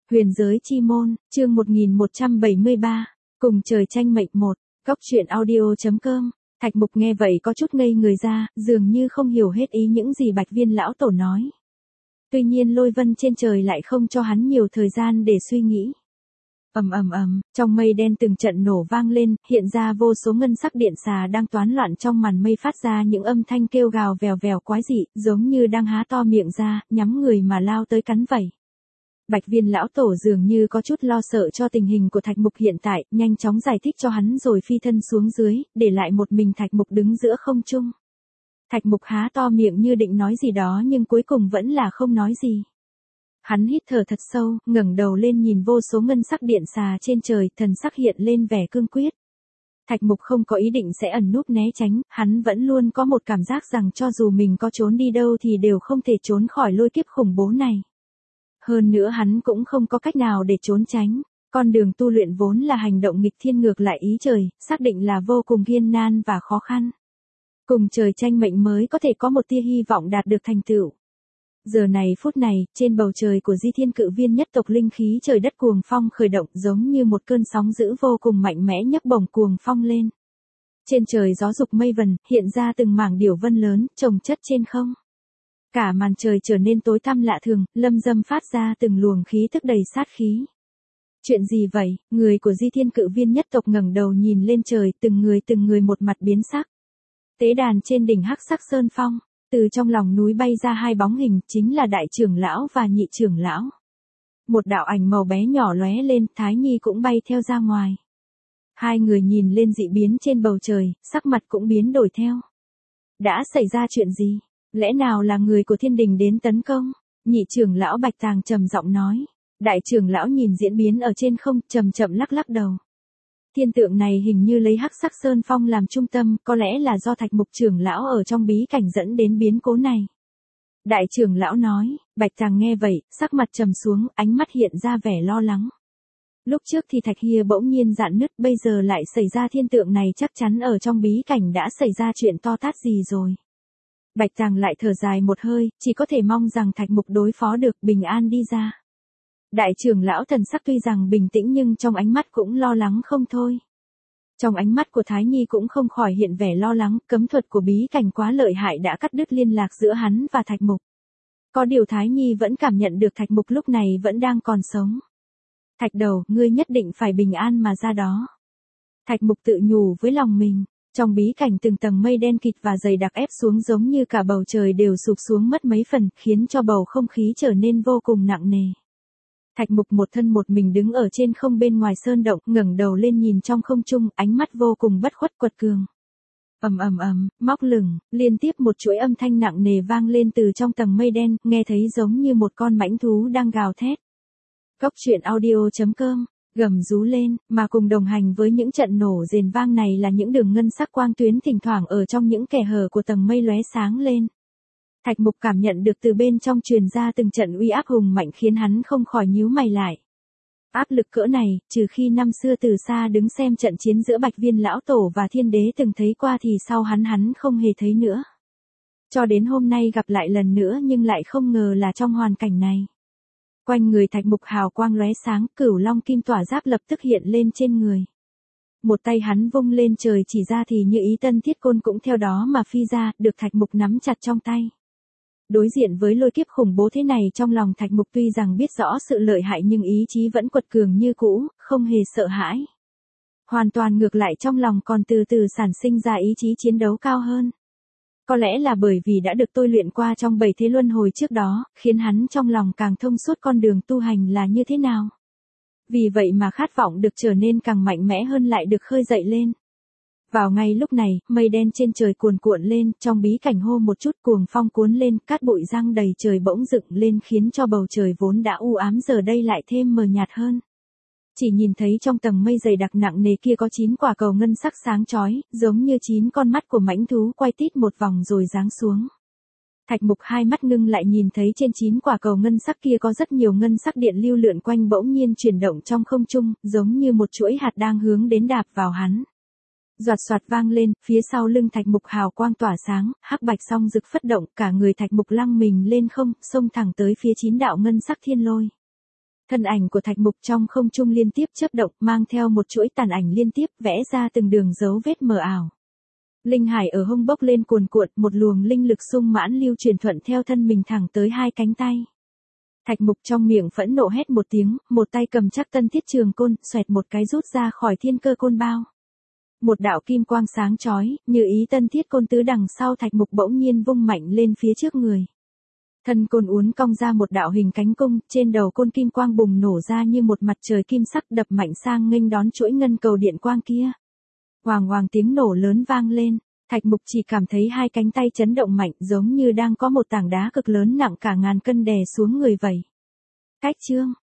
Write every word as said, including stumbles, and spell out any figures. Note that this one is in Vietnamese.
Huyền giới chi môn, chương một nghìn một trăm bảy mươi ba, cùng trời tranh mệnh một, Cốc truyện audio.com. Thạch Mục nghe vậy có chút ngây người ra, dường như không hiểu hết ý những gì Bạch Viên lão tổ nói. Tuy nhiên lôi vân trên trời lại không cho hắn nhiều thời gian để suy nghĩ. Ầm ầm ầm, trong mây đen từng trận nổ vang lên, hiện ra vô số ngân sắc điện xà đang toán loạn trong màn mây phát ra những âm thanh kêu gào vèo vèo quái dị, giống như đang há to miệng ra, nhắm người mà lao tới cắn vảy. Bạch Viên lão tổ dường như có chút lo sợ cho tình hình của Thạch Mục hiện tại, nhanh chóng giải thích cho hắn rồi phi thân xuống dưới, để lại một mình Thạch Mục đứng giữa không trung. Thạch Mục há to miệng như định nói gì đó nhưng cuối cùng vẫn là không nói gì. Hắn hít thở thật sâu, ngẩng đầu lên nhìn vô số ngân sắc điện xà trên trời, thần sắc hiện lên vẻ cương quyết. Thạch Mục không có ý định sẽ ẩn núp né tránh, hắn vẫn luôn có một cảm giác rằng cho dù mình có trốn đi đâu thì đều không thể trốn khỏi lôi kiếp khủng bố này. Hơn nữa hắn cũng không có cách nào để trốn tránh, con đường tu luyện vốn là hành động nghịch thiên ngược lại ý trời, xác định là vô cùng gian nan và khó khăn. Cùng trời tranh mệnh mới có thể có một tia hy vọng đạt được thành tựu. Giờ này phút này, trên bầu trời của Di Thiên Cự Viên nhất tộc linh khí trời đất cuồng phong khởi động giống như một cơn sóng dữ vô cùng mạnh mẽ nhấc bổng cuồng phong lên. Trên trời gió dục mây vần, hiện ra từng mảng điểu vân lớn, chồng chất trên không. Cả màn trời trở nên tối tăm lạ thường, lâm dâm phát ra từng luồng khí thức đầy sát khí. Chuyện gì vậy? Người của Di Thiên Cự Viên nhất tộc ngẩng đầu nhìn lên trời, từng người từng người một mặt biến sắc. Tế đàn trên đỉnh hắc sắc sơn phong, từ trong lòng núi bay ra hai bóng hình, chính là đại trưởng lão và nhị trưởng lão. Một đạo ảnh màu bé nhỏ lóe lên, Thái Nhi cũng bay theo ra ngoài. Hai người nhìn lên dị biến trên bầu trời, sắc mặt cũng biến đổi theo. Đã xảy ra chuyện gì? Lẽ nào là người của thiên đình đến tấn công? Nhị trưởng lão Bạch Tàng trầm giọng nói. Đại trưởng lão nhìn diễn biến ở trên không, chậm chậm lắc lắc đầu. Thiên tượng này hình như lấy hắc sắc sơn phong làm trung tâm, có lẽ là do Thạch Mục trưởng lão ở trong bí cảnh dẫn đến biến cố này. Đại trưởng lão nói. Bạch Tàng nghe vậy, sắc mặt trầm xuống, ánh mắt hiện ra vẻ lo lắng. Lúc trước thì Thạch Hia bỗng nhiên rạn nứt, bây giờ lại xảy ra thiên tượng này, chắc chắn ở trong bí cảnh đã xảy ra chuyện to tát gì rồi. Bạch Tàng lại thở dài một hơi, chỉ có thể mong rằng Thạch Mục đối phó được, bình an đi ra. Đại trưởng lão thần sắc tuy rằng bình tĩnh nhưng trong ánh mắt cũng lo lắng không thôi. Trong ánh mắt của Thái Nhi cũng không khỏi hiện vẻ lo lắng, cấm thuật của bí cảnh quá lợi hại đã cắt đứt liên lạc giữa hắn và Thạch Mục. Có điều Thái Nhi vẫn cảm nhận được Thạch Mục lúc này vẫn đang còn sống. Thạch đầu, ngươi nhất định phải bình an mà ra đó. Thạch Mục tự nhủ với lòng mình. Trong bí cảnh từng tầng mây đen kịt và dày đặc ép xuống giống như cả bầu trời đều sụp xuống mất mấy phần, khiến cho bầu không khí trở nên vô cùng nặng nề. Thạch Mục một thân một mình đứng ở trên không bên ngoài sơn động, ngẩng đầu lên nhìn trong không trung, ánh mắt vô cùng bất khuất quật cường. Ầm ầm ầm, móc lửng, liên tiếp một chuỗi âm thanh nặng nề vang lên từ trong tầng mây đen, nghe thấy giống như một con mãnh thú đang gào thét. Cốc truyện audio.com gầm rú lên, mà cùng đồng hành với những trận nổ rền vang này là những đường ngân sắc quang tuyến thỉnh thoảng ở trong những kẽ hở của tầng mây lóe sáng lên. Thạch Mục cảm nhận được từ bên trong truyền ra từng trận uy áp hùng mạnh khiến hắn không khỏi nhíu mày lại. Áp lực cỡ này, trừ khi năm xưa từ xa đứng xem trận chiến giữa Bạch Viên lão tổ và Thiên Đế từng thấy qua thì sau hắn hắn không hề thấy nữa. Cho đến hôm nay gặp lại lần nữa nhưng lại không ngờ là trong hoàn cảnh này. Quanh người Thạch Mục hào quang lóe sáng, cửu long kim tỏa giáp lập tức hiện lên trên người. Một tay hắn vung lên trời chỉ ra thì như ý tân thiết côn cũng theo đó mà phi ra, được Thạch Mục nắm chặt trong tay. Đối diện với lôi kiếp khủng bố thế này, trong lòng Thạch Mục tuy rằng biết rõ sự lợi hại nhưng ý chí vẫn quật cường như cũ, không hề sợ hãi. Hoàn toàn ngược lại, trong lòng còn từ từ sản sinh ra ý chí chiến đấu cao hơn. Có lẽ là bởi vì đã được tôi luyện qua trong bảy thế luân hồi trước đó, khiến hắn trong lòng càng thông suốt con đường tu hành là như thế nào. Vì vậy mà khát vọng được trở nên càng mạnh mẽ hơn lại được khơi dậy lên. Vào ngay lúc này, mây đen trên trời cuồn cuộn lên, trong bí cảnh hô một chút cuồng phong cuốn lên, cát bụi giăng đầy trời bỗng dựng lên khiến cho bầu trời vốn đã u ám giờ đây lại thêm mờ nhạt hơn. Chỉ nhìn thấy trong tầng mây dày đặc nặng nề kia có chín quả cầu ngân sắc sáng chói, giống như chín con mắt của mãnh thú quay tít một vòng rồi giáng xuống. Thạch Mục hai mắt ngưng lại nhìn thấy trên chín quả cầu ngân sắc kia có rất nhiều ngân sắc điện lưu lượn quanh bỗng nhiên chuyển động trong không trung, giống như một chuỗi hạt đang hướng đến đạp vào hắn. Doạt soạt vang lên, phía sau lưng Thạch Mục hào quang tỏa sáng, hắc bạch song rực phất động, cả người Thạch Mục lăng mình lên không, xông thẳng tới phía chín đạo ngân sắc thiên lôi. Thân ảnh của Thạch Mục trong không trung liên tiếp chớp động, mang theo một chuỗi tàn ảnh liên tiếp vẽ ra từng đường dấu vết mờ ảo. Linh hải ở hông bốc lên cuồn cuộn, một luồng linh lực sung mãn lưu truyền thuận theo thân mình thẳng tới hai cánh tay. Thạch Mục trong miệng phẫn nộ hét một tiếng, một tay cầm chắc tân thiết trường côn, xoẹt một cái rút ra khỏi thiên cơ côn bao. Một đạo kim quang sáng chói, như ý tân thiết côn tứ đằng sau Thạch Mục bỗng nhiên vung mạnh lên phía trước người. Thân côn uốn cong ra một đạo hình cánh cung, trên đầu côn kim quang bùng nổ ra như một mặt trời kim sắc đập mạnh sang nghênh đón chuỗi ngân cầu điện quang kia. Hoàng hoàng tiếng nổ lớn vang lên, Thạch Mục chỉ cảm thấy hai cánh tay chấn động mạnh giống như đang có một tảng đá cực lớn nặng cả ngàn cân đè xuống người vậy. Cách chương